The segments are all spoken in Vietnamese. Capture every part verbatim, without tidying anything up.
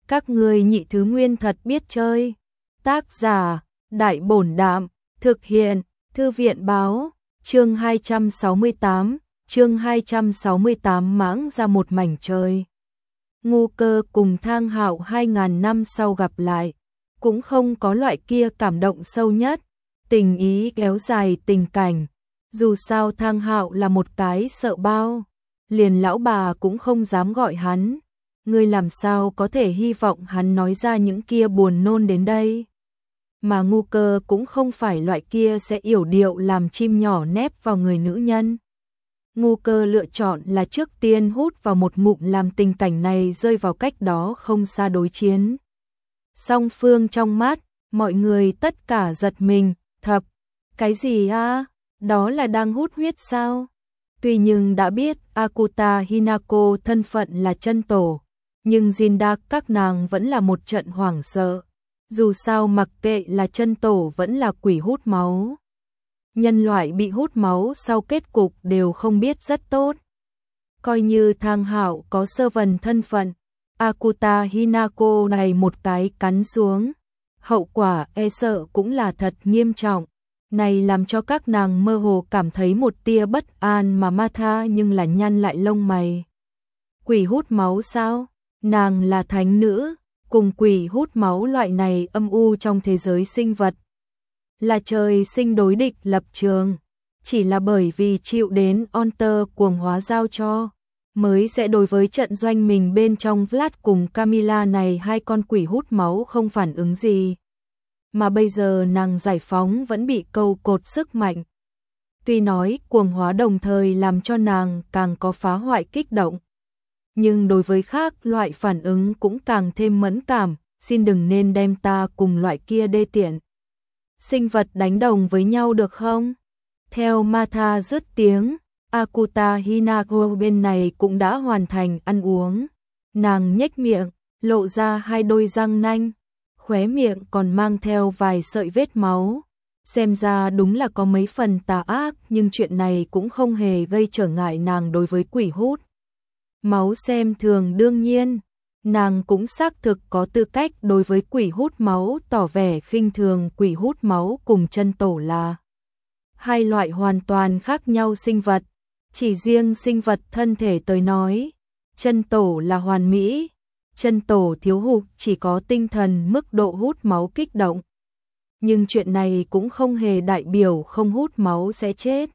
Các ngươi nhị thứ nguyên thật biết chơi. Tác giả, Đại Bổn Đạm, thực hiện, Thư viện Báo, chương hai trăm sáu mươi tám, chương hai trăm sáu mươi tám mãng ra một mảnh trời. Ngu Cơ cùng Thang Hạo hai ngàn năm sau gặp lại, cũng không có loại kia cảm động sâu nhất, tình ý kéo dài tình cảnh. Dù sao Thang Hạo là một cái sợ bao, liền lão bà cũng không dám gọi hắn. Ngươi làm sao có thể hy vọng hắn nói ra những kia buồn nôn đến đây. Mà Ngu Cơ cũng không phải loại kia sẽ yểu điệu làm chim nhỏ nép vào người nữ nhân. Ngu Cơ lựa chọn là trước tiên hút vào một ngụm làm tình cảnh này rơi vào cách đó không xa đối chiến. Song phương trong mắt, mọi người tất cả giật mình, thập, cái gì a? Đó là đang hút huyết sao? Tuy nhưng đã biết Akuta Hinako thân phận là chân tổ, nhưng Jindak các nàng vẫn là một trận hoảng sợ. Dù sao mặc kệ là chân tổ vẫn là quỷ hút máu. Nhân loại bị hút máu sau kết cục đều không biết rất tốt. Coi như Thang Hạo có sơ vần thân phận, Akuta Hinako này một cái cắn xuống, hậu quả e sợ cũng là thật nghiêm trọng. Này làm cho các nàng mơ hồ cảm thấy một tia bất an mà Martha nhưng là nhăn lại lông mày. Quỷ hút máu sao? Nàng là thánh nữ, cùng quỷ hút máu loại này âm u trong thế giới sinh vật. Là trời sinh đối địch lập trường, chỉ là bởi vì chịu đến Onter cuồng hóa giao cho, mới sẽ đối với trận doanh mình bên trong Vlad cùng Camilla này hai con quỷ hút máu không phản ứng gì. Mà bây giờ nàng giải phóng vẫn bị câu cột sức mạnh. Tuy nói cuồng hóa đồng thời làm cho nàng càng có phá hoại kích động, nhưng đối với khác loại phản ứng cũng càng thêm mẫn cảm, xin đừng nên đem ta cùng loại kia đê tiện sinh vật đánh đồng với nhau được không? Theo Martha dứt tiếng, Akuta Hinako bên này cũng đã hoàn thành ăn uống. Nàng nhếch miệng, lộ ra hai đôi răng nanh, khóe miệng còn mang theo vài sợi vết máu. Xem ra đúng là có mấy phần tà ác, nhưng chuyện này cũng không hề gây trở ngại nàng đối với quỷ hút máu xem thường. Đương nhiên, nàng cũng xác thực có tư cách đối với quỷ hút máu tỏ vẻ khinh thường. Quỷ hút máu cùng chân tổ là hai loại hoàn toàn khác nhau sinh vật. Chỉ riêng sinh vật thân thể tới nói, chân tổ là hoàn mỹ, chân tổ thiếu hụt chỉ có tinh thần mức độ hút máu kích động. Nhưng chuyện này cũng không hề đại biểu không hút máu sẽ chết.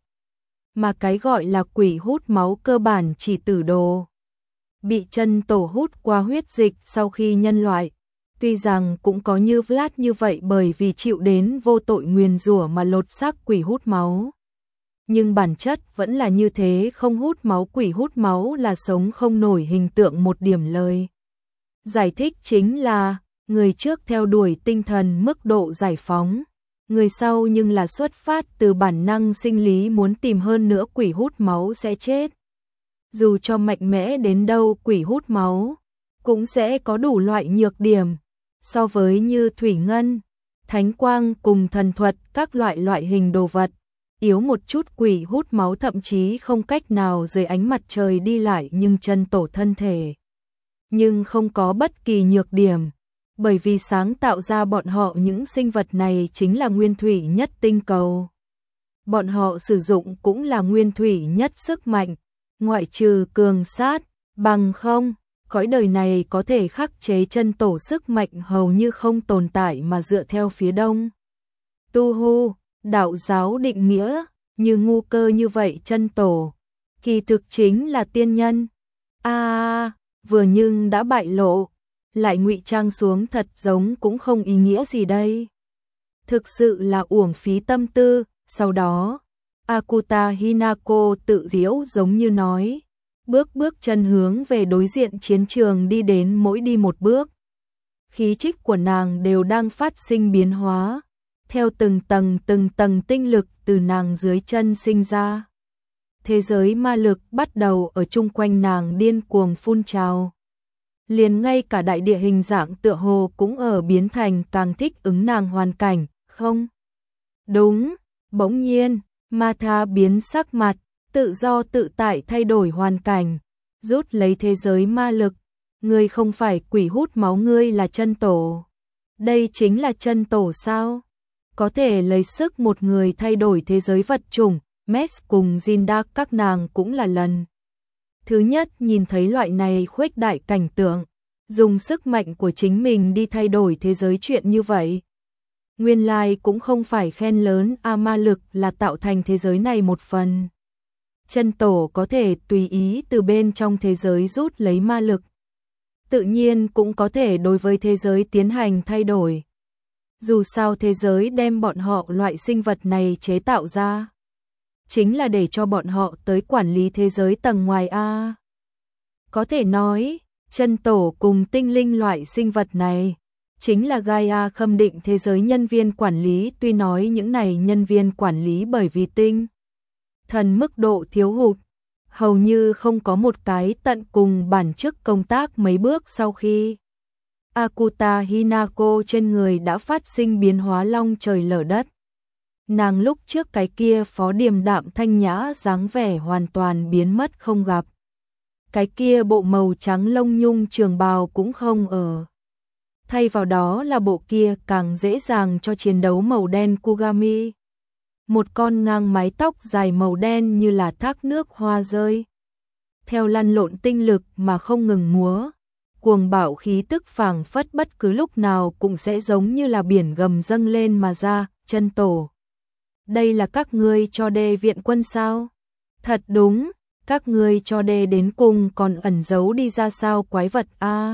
Mà cái gọi là quỷ hút máu cơ bản chỉ tử đồ bị chân tổ hút qua huyết dịch sau khi nhân loại. Tuy rằng cũng có như Vlad như vậy bởi vì chịu đến vô tội nguyền rủa mà lột xác quỷ hút máu. Nhưng bản chất vẫn là như thế, không hút máu quỷ hút máu là sống không nổi hình tượng. Một điểm lời giải thích chính là người trước theo đuổi tinh thần mức độ giải phóng, người sau nhưng là xuất phát từ bản năng sinh lý muốn tìm hơn nữa quỷ hút máu sẽ chết. Dù cho mạnh mẽ đến đâu quỷ hút máu cũng sẽ có đủ loại nhược điểm. So với như thủy ngân, thánh quang cùng thần thuật các loại loại hình đồ vật, yếu một chút quỷ hút máu thậm chí không cách nào dưới ánh mặt trời đi lại. Nhưng chân tổ thân thể nhưng không có bất kỳ nhược điểm, bởi vì sáng tạo ra bọn họ những sinh vật này chính là nguyên thủy nhất tinh cầu. Bọn họ sử dụng cũng là nguyên thủy nhất sức mạnh, ngoại trừ cường sát, bằng không, cõi đời này có thể khắc chế chân tổ sức mạnh hầu như không tồn tại. Mà dựa theo phía đông Tu Hu, đạo giáo định nghĩa, như Ngu Cơ như vậy chân tổ, kỳ thực chính là tiên nhân. A à, vừa nhưng đã bại lộ, lại ngụy trang xuống thật giống cũng không ý nghĩa gì đây. Thực sự là uổng phí tâm tư. Sau đó, Akuta Hinako tự giễu giống như nói, bước bước chân hướng về đối diện chiến trường đi đến. Mỗi đi một bước, khí chất của nàng đều đang phát sinh biến hóa, theo từng tầng từng tầng tinh lực từ nàng dưới chân sinh ra. Thế giới ma lực bắt đầu ở chung quanh nàng điên cuồng phun trào. Liền ngay cả đại địa hình dạng tựa hồ cũng ở biến thành càng thích ứng nàng hoàn cảnh. Không đúng, bỗng nhiên Martha biến sắc mặt, tự do tự tại thay đổi hoàn cảnh, rút lấy thế giới ma lực, Ngươi không phải quỷ hút máu, ngươi là chân tổ. Đây chính là chân tổ sao? Có thể lấy sức một người thay đổi thế giới vật chủng. Mets cùng Zindak các nàng cũng là lần thứ nhất nhìn thấy loại này khuếch đại cảnh tượng, dùng sức mạnh của chính mình đi thay đổi thế giới chuyện như vậy. Nguyên lai cũng không phải khen lớn, a ma lực là tạo thành thế giới này một phần. Chân tổ có thể tùy ý từ bên trong thế giới rút lấy ma lực. Tự nhiên cũng có thể đối với thế giới tiến hành thay đổi. Dù sao thế giới đem bọn họ loại sinh vật này chế tạo ra, chính là để cho bọn họ tới quản lý thế giới tầng ngoài a. Có thể nói, chân tổ cùng tinh linh loại sinh vật này chính là Gaia khâm định thế giới nhân viên quản lý, tuy nói những này nhân viên quản lý bởi vì tinh thần mức độ thiếu hụt, hầu như không có một cái tận cùng bản chức công tác mấy bước sau khi Akuta Hinako trên người đã phát sinh biến hóa long trời lở đất. Nàng lúc trước cái kia phó điềm đạm thanh nhã dáng vẻ hoàn toàn biến mất không gặp. Cái kia bộ màu trắng lông nhung trường bào cũng không ở. Thay vào đó là bộ kia càng dễ dàng cho chiến đấu màu đen Kugami. Một con ngang mái tóc dài màu đen như là thác nước hoa rơi. Theo lăn lộn tinh lực mà không ngừng múa. Cuồng bạo khí tức phảng phất bất cứ lúc nào cũng sẽ giống như là biển gầm dâng lên mà ra. Chân tổ, đây là các ngươi cho đê viện quân sao? Thật đúng, các ngươi cho đê đến cùng còn ẩn giấu đi ra sao quái vật a. À.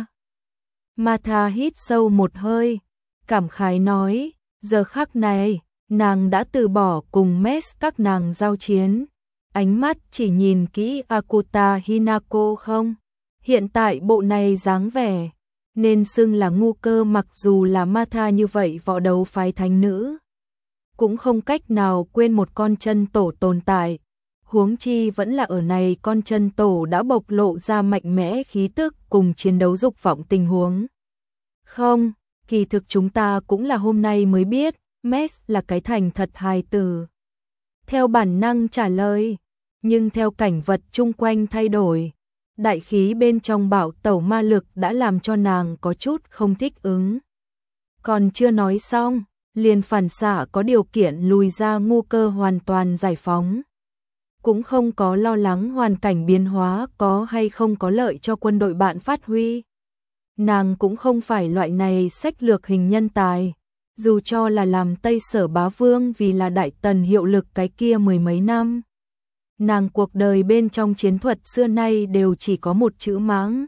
Martha hít sâu một hơi, cảm khái nói, giờ khắc này, nàng đã từ bỏ cùng Mes các nàng giao chiến. Ánh mắt chỉ nhìn kỹ Akuta Hinako không? Hiện tại bộ này dáng vẻ, nên xưng là ngu cơ, mặc dù là Martha như vậy võ đấu phái thánh nữ. Cũng không cách nào quên một con chân tổ tồn tại, huống chi vẫn là ở này con chân tổ đã bộc lộ ra mạnh mẽ khí tức cùng chiến đấu dục vọng tình huống. Không, kỳ thực chúng ta cũng là hôm nay mới biết, Mes là cái thành thật hài tử. Theo bản năng trả lời, nhưng theo cảnh vật chung quanh thay đổi, đại khí bên trong bạo tẩu ma lực đã làm cho nàng có chút không thích ứng. Còn chưa nói xong, liền phản xạ có điều kiện lùi ra, ngu cơ hoàn toàn giải phóng. Cũng không có lo lắng hoàn cảnh biến hóa có hay không có lợi cho quân đội bạn phát huy. Nàng cũng không phải loại này sách lược hình nhân tài, dù cho là làm Tây Sở bá vương vì là Đại Tần hiệu lực cái kia mười mấy năm. Nàng cuộc đời bên trong chiến thuật xưa nay đều chỉ có một chữ mãng.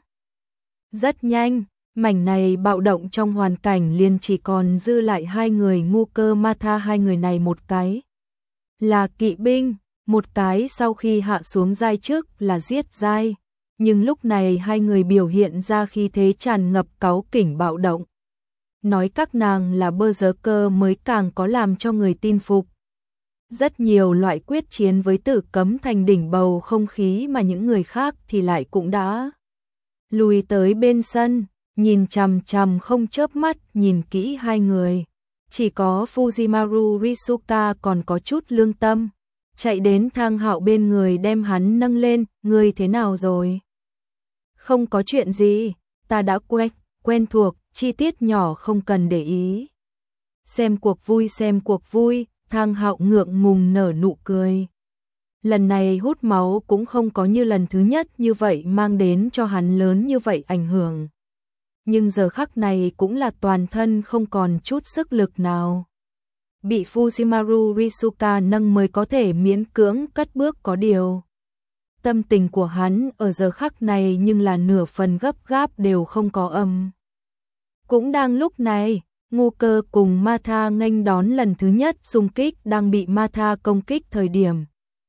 Rất nhanh, mảnh này bạo động trong hoàn cảnh liền chỉ còn dư lại hai người ngu cơ Martha, hai người này một cái là kỵ binh, một cái sau khi hạ xuống giai trước là giết giai, nhưng lúc này hai người biểu hiện ra khí thế tràn ngập cáu kỉnh bạo động. Nói các nàng là berserker mới càng có làm cho người tin phục. Rất nhiều loại quyết chiến với Tử Cấm Thành đỉnh bầu không khí mà những người khác thì lại cũng đã lùi tới bên sân, nhìn chằm chằm không chớp mắt nhìn kỹ hai người. Chỉ có Fujimaru Risuka còn có chút lương tâm, chạy đến Thang Hạo bên người đem hắn nâng lên, ngươi thế nào rồi? Không có chuyện gì, ta đã quen, quen thuộc, chi tiết nhỏ không cần để ý. Xem cuộc vui xem cuộc vui, Thang Hạo ngượng ngùng nở nụ cười. Lần này hút máu cũng không có như lần thứ nhất như vậy mang đến cho hắn lớn như vậy ảnh hưởng. Nhưng giờ khắc này cũng là toàn thân không còn chút sức lực nào. Bị Fujimaru Risuka nâng mới có thể miễn cưỡng cất bước có điều. Tâm tình của hắn ở giờ khắc này nhưng là nửa phần gấp gáp đều không có âm. Cũng đang lúc này, ngu cơ cùng Martha nghênh đón lần thứ nhất xung kích, đang bị Martha công kích thời điểm.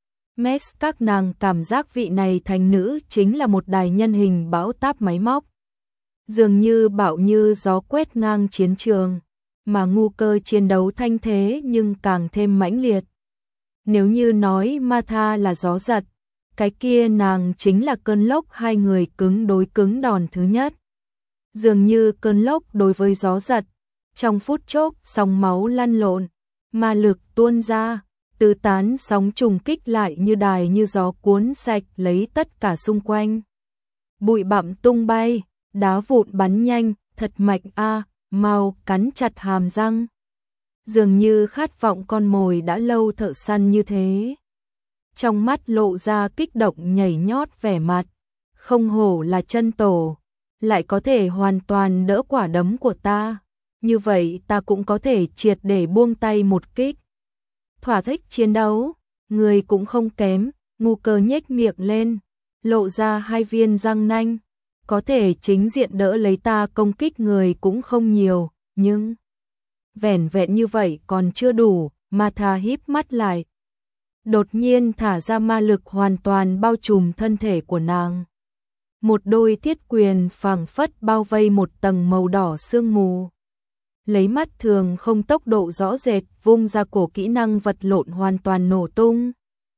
Mes các nàng cảm giác vị này thánh nữ chính là một đài nhân hình bão táp máy móc. Dường như bão như gió quét ngang chiến trường, mà ngu cơ chiến đấu thanh thế nhưng càng thêm mãnh liệt. Nếu như nói Martha là gió giật, cái kia nàng chính là cơn lốc, hai người cứng đối cứng đòn thứ nhất. Dường như cơn lốc đối với gió giật, trong phút chốc sóng máu lăn lộn, ma lực tuôn ra, tứ tán sóng trùng kích lại như đài như gió cuốn sạch lấy tất cả xung quanh. Bụi bặm tung bay, đá vụn bắn nhanh, thật mạnh a, mau cắn chặt hàm răng. Dường như khát vọng con mồi đã lâu thợ săn như thế. Trong mắt lộ ra kích động nhảy nhót vẻ mặt, không hổ là chân tổ, lại có thể hoàn toàn đỡ quả đấm của ta, như vậy ta cũng có thể triệt để buông tay một kích. Thỏa thích chiến đấu, người cũng không kém, Ngu Cơ nhếch miệng lên, lộ ra hai viên răng nanh, có thể chính diện đỡ lấy ta công kích người cũng không nhiều, nhưng vẻn vẹn như vậy còn chưa đủ. Martha híp mắt lại, đột nhiên thả ra ma lực hoàn toàn bao trùm thân thể của nàng. Một đôi thiết quyền phảng phất bao vây một tầng màu đỏ sương mù. Lấy mắt thường không tốc độ rõ rệt vung ra cổ kỹ năng vật lộn hoàn toàn nổ tung.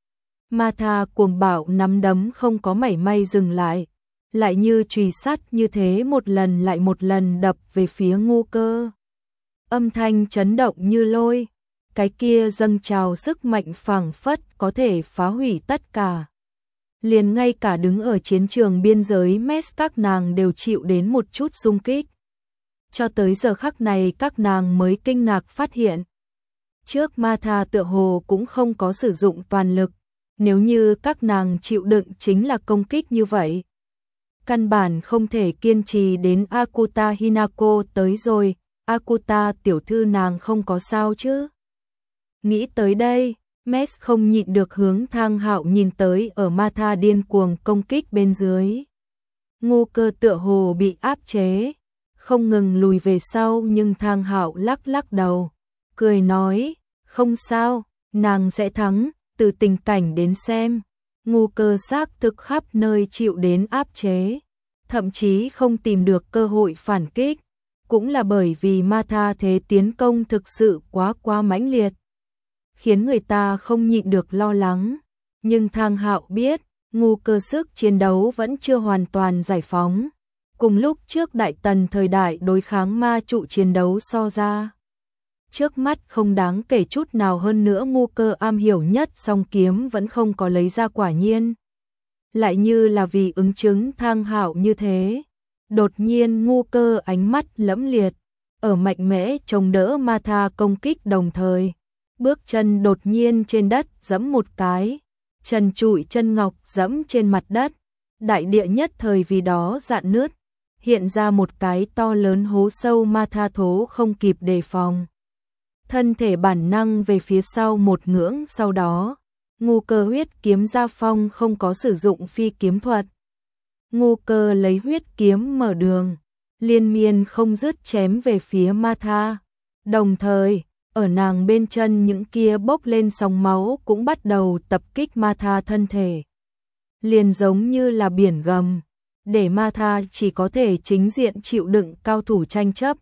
Martha cuồng bạo nắm đấm không có mảy may dừng lại, lại như chùy sắt như thế một lần lại một lần đập về phía Ngu Cơ. Âm thanh chấn động như lôi, cái kia dâng trào sức mạnh phảng phất có thể phá hủy tất cả. Liền ngay cả đứng ở chiến trường biên giới Mess các nàng đều chịu đến một chút xung kích. Cho tới giờ khắc này các nàng mới kinh ngạc phát hiện. Trước Martha tựa hồ cũng không có sử dụng toàn lực, nếu như các nàng chịu đựng chính là công kích như vậy. Căn bản không thể kiên trì đến Akuta Hinako tới rồi, Akuta tiểu thư nàng không có sao chứ. Nghĩ tới đây, Mess không nhịn được hướng Thang Hạo nhìn tới ở Martha điên cuồng công kích bên dưới. Ngu Cơ tựa hồ bị áp chế, không ngừng lùi về sau nhưng Thang Hạo lắc lắc đầu, cười nói, không sao, nàng sẽ thắng, từ tình cảnh đến xem. Ngu Cơ xác thực khắp nơi chịu đến áp chế, thậm chí không tìm được cơ hội phản kích, cũng là bởi vì Martha thế tiến công thực sự quá quá mãnh liệt, khiến người ta không nhịn được lo lắng. Nhưng Thang Hạo biết, Ngu Cơ sức chiến đấu vẫn chưa hoàn toàn giải phóng, cùng lúc trước Đại Tần thời đại đối kháng ma trụ chiến đấu so ra. Trước mắt không đáng kể chút nào, hơn nữa Ngu Cơ am hiểu nhất song kiếm vẫn không có lấy ra, quả nhiên. Lại như là vì ứng chứng Thang Hạo như thế. Đột nhiên Ngu Cơ ánh mắt lẫm liệt, ở mạnh mẽ chống đỡ Martha công kích đồng thời. Bước chân đột nhiên trên đất giẫm một cái, chân trụi chân ngọc giẫm trên mặt đất, đại địa nhất thời vì đó rạn nứt, hiện ra một cái to lớn hố sâu. Martha thố không kịp đề phòng, thân thể bản năng về phía sau một ngưỡng, sau đó Ngu Cơ huyết kiếm ra phong, không có sử dụng phi kiếm thuật. Ngu Cơ lấy huyết kiếm mở đường, liên miên không dứt chém về phía Martha, đồng thời ở nàng bên chân những kia bốc lên sóng máu cũng bắt đầu tập kích Martha thân thể. Liền giống như là biển gầm, để Martha chỉ có thể chính diện chịu đựng cao thủ tranh chấp.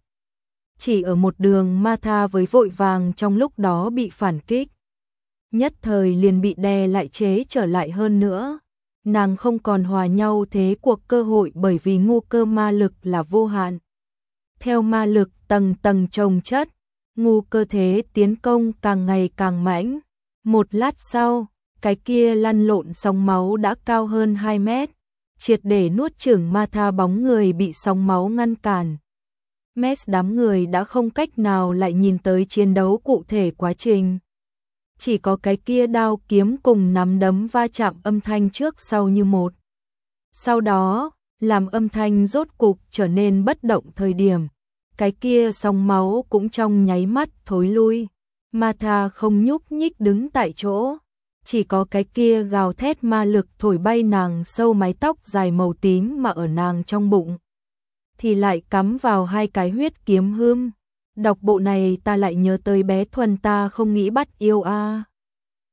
Chỉ ở một đường Martha với vội vàng trong lúc đó bị phản kích, nhất thời liền bị đè lại chế trở lại, hơn nữa. Nàng không còn hòa nhau thế cuộc cơ hội, bởi vì Ngu Cơ ma lực là vô hạn. Theo ma lực tầng tầng chồng chất, Ngu Cơ thế tiến công càng ngày càng mãnh. Một lát sau, cái kia lăn lộn sóng máu đã cao hơn hai mét, triệt để nuốt chửng Martha, bóng người bị sóng máu ngăn cản. Mess đám người đã không cách nào lại nhìn tới chiến đấu cụ thể quá trình. Chỉ có cái kia đao kiếm cùng nắm đấm va chạm âm thanh trước sau như một. Sau đó, làm âm thanh rốt cục trở nên bất động thời điểm, cái kia sóng máu cũng trong nháy mắt thối lui. Martha không nhúc nhích đứng tại chỗ, chỉ có cái kia gào thét ma lực thổi bay nàng sâu mái tóc dài màu tím, mà ở nàng trong bụng thì lại cắm vào hai cái huyết kiếm hươm. Đọc bộ này ta lại nhớ tới bé Thuần, ta không nghĩ bắt yêu a.